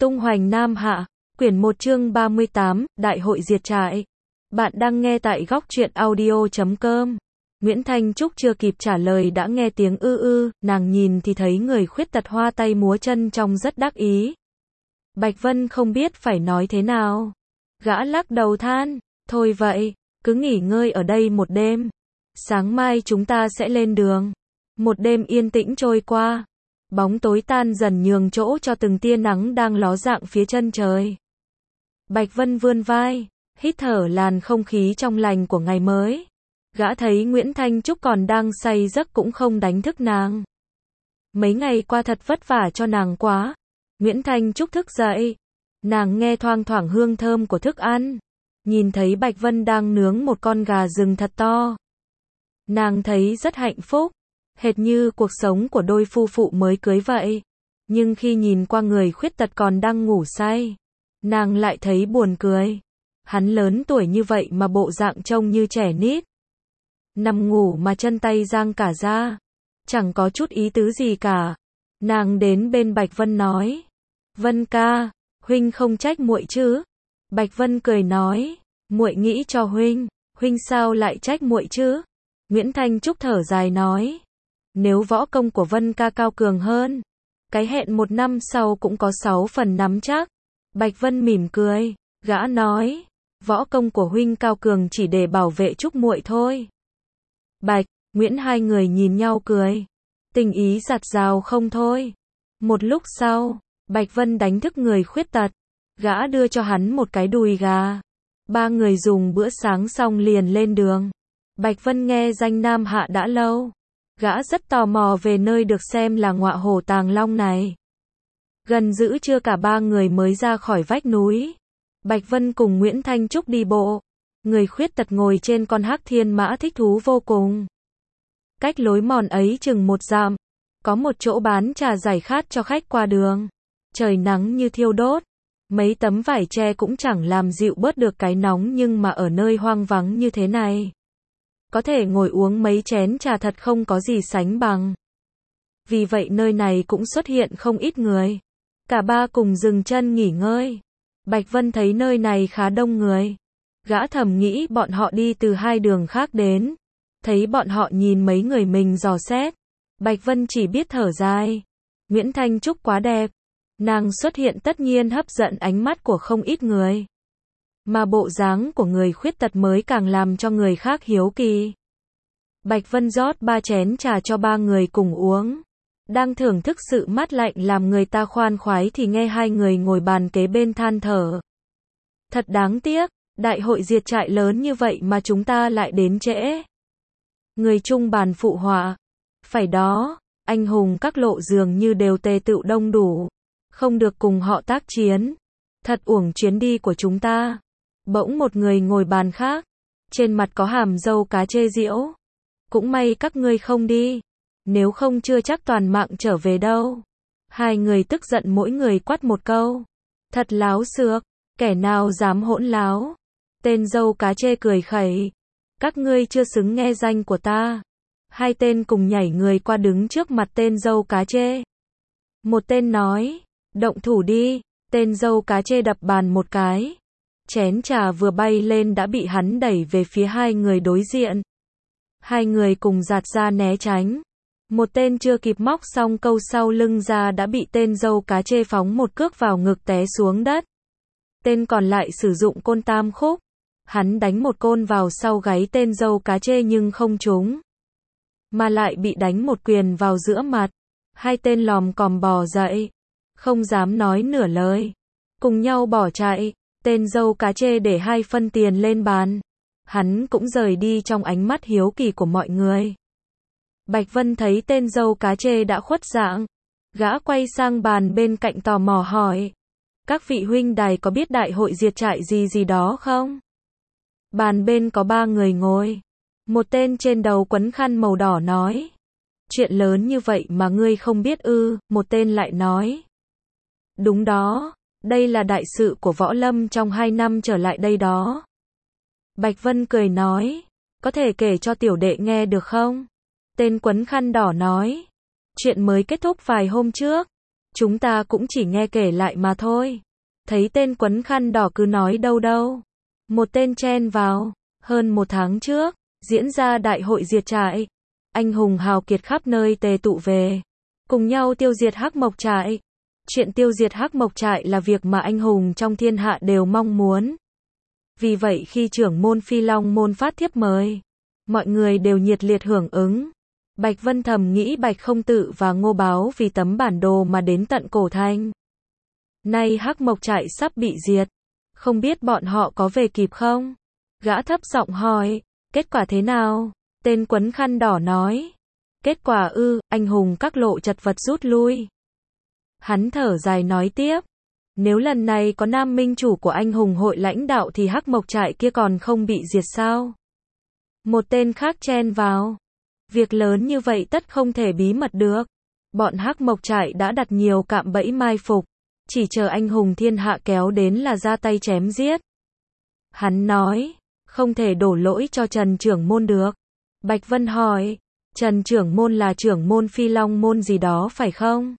Tung hoành Nam Hạ, quyển 1 chương 38, Đại hội diệt trại. Bạn đang nghe tại góc truyện audio.com. Nguyễn Thanh Trúc chưa kịp trả lời đã nghe tiếng nàng nhìn thì thấy người khuyết tật hoa tay múa chân trông rất đắc ý. Bạch Vân không biết phải nói thế nào. Gã lắc đầu than, thôi vậy, cứ nghỉ ngơi ở đây một đêm. Sáng mai chúng ta sẽ lên đường. Một đêm yên tĩnh trôi qua. Bóng tối tan dần nhường chỗ cho từng tia nắng đang ló dạng phía chân trời. Bạch Vân vươn vai, hít thở làn không khí trong lành của ngày mới. Gã thấy Nguyễn Thanh Trúc còn đang say giấc cũng không đánh thức nàng. Mấy ngày qua thật vất vả cho nàng quá. Nguyễn Thanh Trúc thức dậy. Nàng nghe thoang thoảng hương thơm của thức ăn. Nhìn thấy Bạch Vân đang nướng một con gà rừng thật to. Nàng thấy rất hạnh phúc. Hệt như cuộc sống của đôi phu phụ mới cưới vậy. Nhưng khi nhìn qua người khuyết tật còn đang ngủ say, nàng lại thấy buồn cười. Hắn lớn tuổi như vậy mà bộ dạng trông như trẻ nít. Nằm ngủ mà chân tay giang cả ra. Chẳng có chút ý tứ gì cả. Nàng đến bên Bạch Vân nói. Vân ca, huynh không trách muội chứ? Bạch Vân cười nói. Muội nghĩ cho huynh sao lại trách muội chứ? Nguyễn Thanh Trúc thở dài nói. Nếu võ công của Vân ca cao cường hơn, cái hẹn 1 năm sau cũng có 6 phần nắm chắc. Bạch Vân mỉm cười, gã nói, võ công của huynh cao cường chỉ để bảo vệ Trúc muội thôi. Bạch, Nguyễn hai người nhìn nhau cười, tình ý giặt rào không thôi. Một lúc sau, Bạch Vân đánh thức người khuyết tật, gã đưa cho hắn một cái đùi gà. Ba người dùng bữa sáng xong liền lên đường. Bạch Vân nghe danh Nam Hạ đã lâu. Gã rất tò mò về nơi được xem là ngọa hổ Tàng Long này. Gần giữa trưa cả ba người mới ra khỏi vách núi. Bạch Vân cùng Nguyễn Thanh Trúc đi bộ. Người khuyết tật ngồi trên con hắc thiên mã thích thú vô cùng. Cách lối mòn ấy chừng 1 dặm. Có một chỗ bán trà giải khát cho khách qua đường. Trời nắng như thiêu đốt. Mấy tấm vải tre cũng chẳng làm dịu bớt được cái nóng, nhưng mà ở nơi hoang vắng như thế này, có thể ngồi uống mấy chén trà thật không có gì sánh bằng. Vì vậy nơi này cũng xuất hiện không ít người. Cả ba cùng dừng chân nghỉ ngơi. Bạch Vân thấy nơi này khá đông người. Gã thầm nghĩ bọn họ đi từ 2 đường khác đến. Thấy bọn họ nhìn mấy người mình dò xét. Bạch Vân chỉ biết thở dài. Nguyễn Thanh Trúc quá đẹp. Nàng xuất hiện tất nhiên hấp dẫn ánh mắt của không ít người. Mà bộ dáng của người khuyết tật mới càng làm cho người khác hiếu kỳ. Bạch Vân rót 3 chén trà cho 3 người cùng uống. Đang thưởng thức sự mát lạnh làm người ta khoan khoái thì nghe 2 người ngồi bàn kế bên than thở. Thật đáng tiếc, đại hội diệt trại lớn như vậy mà chúng ta lại đến trễ. Người chung bàn phụ họa. Phải đó, anh hùng các lộ dường như đều tề tựu đông đủ. Không được cùng họ tác chiến. Thật uổng chuyến đi của chúng ta. Bỗng một người ngồi bàn khác. Trên mặt có hàm râu cá chê giễu. Cũng may các ngươi không đi. Nếu không chưa chắc toàn mạng trở về đâu. 2 người tức giận mỗi người quát một câu. Thật láo xược. Kẻ nào dám hỗn láo. Tên dâu cá chê cười khẩy. Các ngươi chưa xứng nghe danh của ta. 2 tên cùng nhảy người qua đứng trước mặt tên dâu cá chê. Một tên nói. Động thủ đi. Tên dâu cá chê đập bàn một cái. Chén trà vừa bay lên đã bị hắn đẩy về phía 2 người đối diện. 2 người cùng giạt ra né tránh. Một tên chưa kịp móc xong câu sau lưng ra đã bị tên dâu cá chê phóng một cước vào ngực té xuống đất. Tên còn lại sử dụng côn tam khúc. Hắn đánh một côn vào sau gáy tên dâu cá chê nhưng không trúng. Mà lại bị đánh một quyền vào giữa mặt. 2 tên lòm còm bò dậy. Không dám nói nửa lời. Cùng nhau bỏ chạy. Tên dâu cá chê để 2 phân tiền lên bàn. Hắn cũng rời đi trong ánh mắt hiếu kỳ của mọi người. Bạch Vân thấy tên dâu cá chê đã khuất dạng. Gã quay sang bàn bên cạnh tò mò hỏi. Các vị huynh đài có biết đại hội diệt trại gì đó không? Bàn bên có 3 người ngồi. Một tên trên đầu quấn khăn màu đỏ nói. Chuyện lớn như vậy mà ngươi không biết ư? Một tên lại nói. Đúng đó. Đây là đại sự của võ lâm trong 2 năm trở lại đây đó. Bạch Vân cười nói. Có thể kể cho tiểu đệ nghe được không? Tên quấn khăn đỏ nói. Chuyện mới kết thúc vài hôm trước. Chúng ta cũng chỉ nghe kể lại mà thôi. Thấy tên quấn khăn đỏ cứ nói đâu đâu. Một tên chen vào. Hơn 1 tháng trước, diễn ra đại hội diệt trại. Anh hùng hào kiệt khắp nơi tề tụ về. Cùng nhau tiêu diệt Hắc Mộc Trại. Chuyện tiêu diệt Hắc Mộc Trại là việc mà anh hùng trong thiên hạ đều mong muốn. Vì vậy khi trưởng môn Phi Long môn phát thiếp mời, mọi người đều nhiệt liệt hưởng ứng. Bạch Vân thầm nghĩ Bạch Không Tự và Ngô Báo vì tấm bản đồ mà đến tận Cổ Thành. Nay Hắc Mộc Trại sắp bị diệt, không biết bọn họ có về kịp không? Gã thấp giọng hỏi, kết quả thế nào? Tên quấn khăn đỏ nói, kết quả anh hùng các lộ chật vật rút lui. Hắn thở dài nói tiếp, nếu lần này có Nam Minh chủ của anh hùng hội lãnh đạo thì Hắc Mộc Trại kia còn không bị diệt sao? Một tên khác chen vào, việc lớn như vậy tất không thể bí mật được. Bọn Hắc Mộc Trại đã đặt nhiều cạm bẫy mai phục, chỉ chờ anh hùng thiên hạ kéo đến là ra tay chém giết. Hắn nói, không thể đổ lỗi cho Trần trưởng môn được. Bạch Vân hỏi, Trần trưởng môn là trưởng môn Phi Long môn gì đó phải không?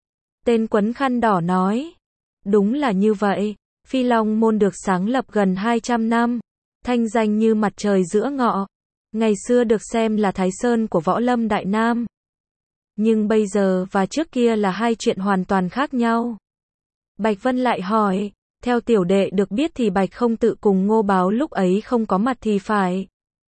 Tên quấn khăn đỏ nói, đúng là như vậy. Phi Long môn được sáng lập gần 200 năm, thanh danh như mặt trời giữa ngọ. Ngày xưa được xem là Thái Sơn của võ lâm Đại Nam. Nhưng bây giờ và trước kia là hai chuyện hoàn toàn khác nhau. Bạch Vân lại hỏi, theo tiểu đệ được biết thì Bạch Không Tự cùng Ngô Báo lúc ấy không có mặt thì phải.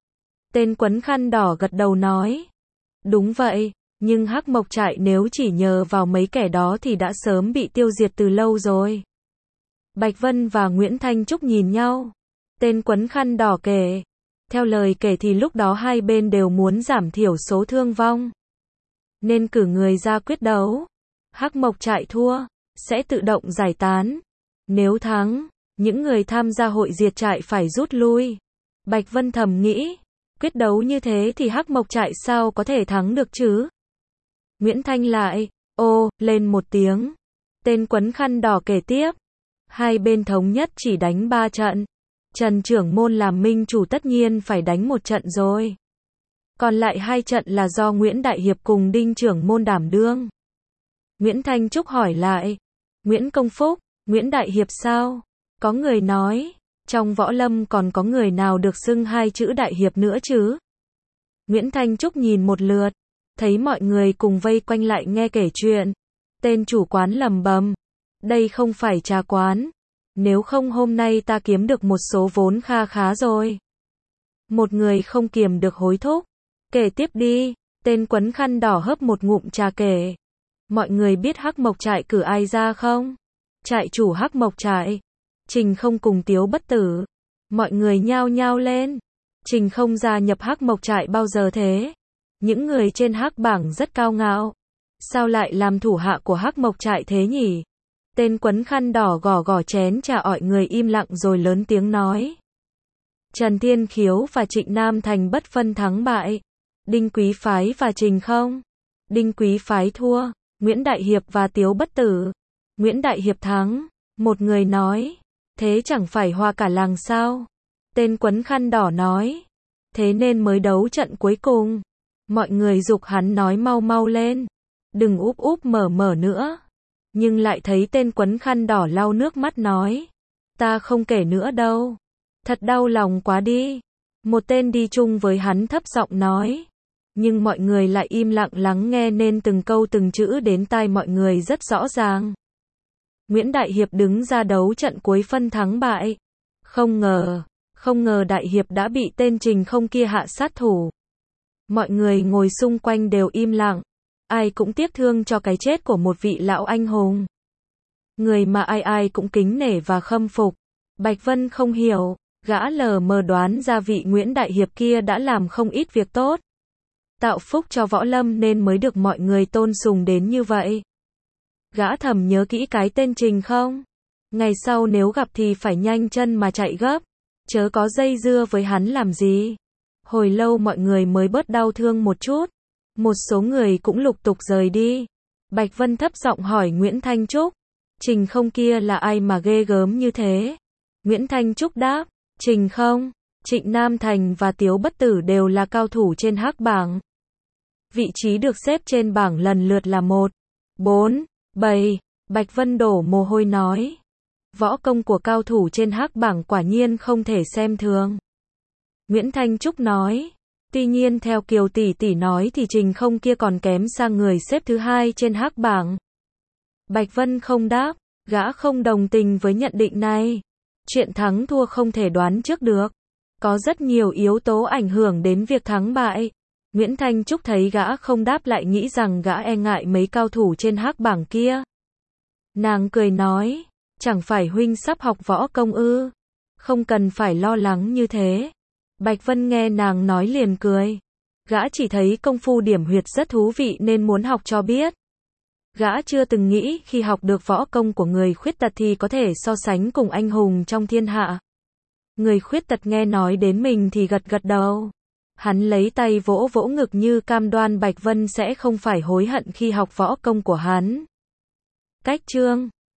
Tên quấn khăn đỏ gật đầu nói, đúng vậy, nhưng Hắc Mộc Trại nếu chỉ nhờ vào mấy kẻ đó thì đã sớm bị tiêu diệt từ lâu rồi. Bạch Vân và Nguyễn Thanh Trúc nhìn nhau. Tên quấn khăn đỏ kể, theo lời kể thì lúc đó hai bên đều muốn giảm thiểu số thương vong, nên cử người ra quyết đấu. Hắc Mộc Trại thua, sẽ tự động giải tán. Nếu thắng, những người tham gia hội diệt trại phải rút lui. Bạch Vân thầm nghĩ, quyết đấu như thế thì Hắc Mộc Trại sao có thể thắng được chứ? Nguyễn Thanh lại, lên một tiếng. Tên quấn khăn đỏ kể tiếp, hai bên thống nhất chỉ đánh 3 trận. Trần trưởng môn làm minh chủ tất nhiên phải đánh 1 trận rồi. Còn lại 2 trận là do Nguyễn Đại Hiệp cùng Đinh trưởng môn đảm đương. Nguyễn Thanh Trúc hỏi lại, Nguyễn Công Phúc, Nguyễn Đại Hiệp sao? Có người nói, trong võ lâm còn có người nào được xưng 2 chữ Đại Hiệp nữa chứ? Nguyễn Thanh Trúc nhìn một lượt, thấy mọi người cùng vây quanh lại nghe kể chuyện. Tên chủ quán lầm bầm, đây không phải trà quán. Nếu không hôm nay ta kiếm được một số vốn kha khá rồi. Một người không kiềm được hối thúc, kể tiếp đi. Tên quấn khăn đỏ hớp một ngụm trà kể. Mọi người biết Hắc Mộc Trại cử ai ra không? Trại chủ Hắc Mộc Trại, Trình Không cùng Tiếu Bất Tử. Mọi người nhao nhao lên. Trình Không gia nhập Hắc Mộc Trại bao giờ thế? Những người trên Hắc bảng rất cao ngạo. Sao lại làm thủ hạ của Hắc Mộc Trại thế nhỉ? Tên quấn khăn đỏ gõ gõ chén trà, mọi người im lặng rồi lớn tiếng nói. Trần Thiên Khiếu và Trịnh Nam Thành bất phân thắng bại. Đinh Quý Phái và Trình Không. Đinh Quý Phái thua. Nguyễn Đại Hiệp và Tiếu Bất Tử. Nguyễn Đại Hiệp thắng. Một người nói, thế chẳng phải hoa cả làng sao? Tên quấn khăn đỏ nói, thế nên mới đấu trận cuối cùng. Mọi người giục hắn nói mau mau lên, đừng úp úp mở nữa. Nhưng lại thấy tên quấn khăn đỏ lau nước mắt nói, ta không kể nữa đâu. Thật đau lòng quá đi. Một tên đi chung với hắn thấp giọng nói. Nhưng mọi người lại im lặng lắng nghe nên từng câu từng chữ đến tai mọi người rất rõ ràng. Nguyễn Đại Hiệp đứng ra đấu trận cuối phân thắng bại. Không ngờ Đại Hiệp đã bị tên Trình Không kia hạ sát thủ. Mọi người ngồi xung quanh đều im lặng. Ai cũng tiếc thương cho cái chết của một vị lão anh hùng. Người mà ai ai cũng kính nể và khâm phục. Bạch Vân không hiểu, gã lờ mờ đoán ra vị Nguyễn Đại Hiệp kia đã làm không ít việc tốt. Tạo phúc cho võ lâm nên mới được mọi người tôn sùng đến như vậy. Gã thầm nhớ kỹ cái tên Trình Không. Ngày sau nếu gặp thì phải nhanh chân mà chạy gấp. Chớ có dây dưa với hắn làm gì. Hồi lâu mọi người mới bớt đau thương một chút. Một số người cũng lục tục rời đi. Bạch Vân thấp giọng hỏi Nguyễn Thanh Trúc. Trình Không kia là ai mà ghê gớm như thế? Nguyễn Thanh Trúc đáp. Trình Không, Trịnh Nam Thành và Tiếu Bất Tử đều là cao thủ trên Hắc bảng. Vị trí được xếp trên bảng lần lượt là 1, 4, Bầy, Bạch Vân đổ mồ hôi nói. Võ công của cao thủ trên hắc bảng quả nhiên không thể xem thường. Nguyễn Thanh Trúc nói. Tuy nhiên theo Kiều tỷ tỷ nói thì Trình Không kia còn kém sang người xếp thứ 2 trên hắc bảng. Bạch Vân không đáp, gã không đồng tình với nhận định này. Chuyện thắng thua không thể đoán trước được. Có rất nhiều yếu tố ảnh hưởng đến việc thắng bại. Nguyễn Thanh Trúc thấy gã không đáp lại nghĩ rằng gã e ngại mấy cao thủ trên hắc bảng kia. Nàng cười nói, chẳng phải huynh sắp học võ công ư? Không cần phải lo lắng như thế. Bạch Vân nghe nàng nói liền cười. Gã chỉ thấy công phu điểm huyệt rất thú vị nên muốn học cho biết. Gã chưa từng nghĩ khi học được võ công của người khuyết tật thì có thể so sánh cùng anh hùng trong thiên hạ. Người khuyết tật nghe nói đến mình thì gật gật đầu. Hắn lấy tay vỗ vỗ ngực như cam đoan Bạch Vân sẽ không phải hối hận khi học võ công của hắn. Cách chương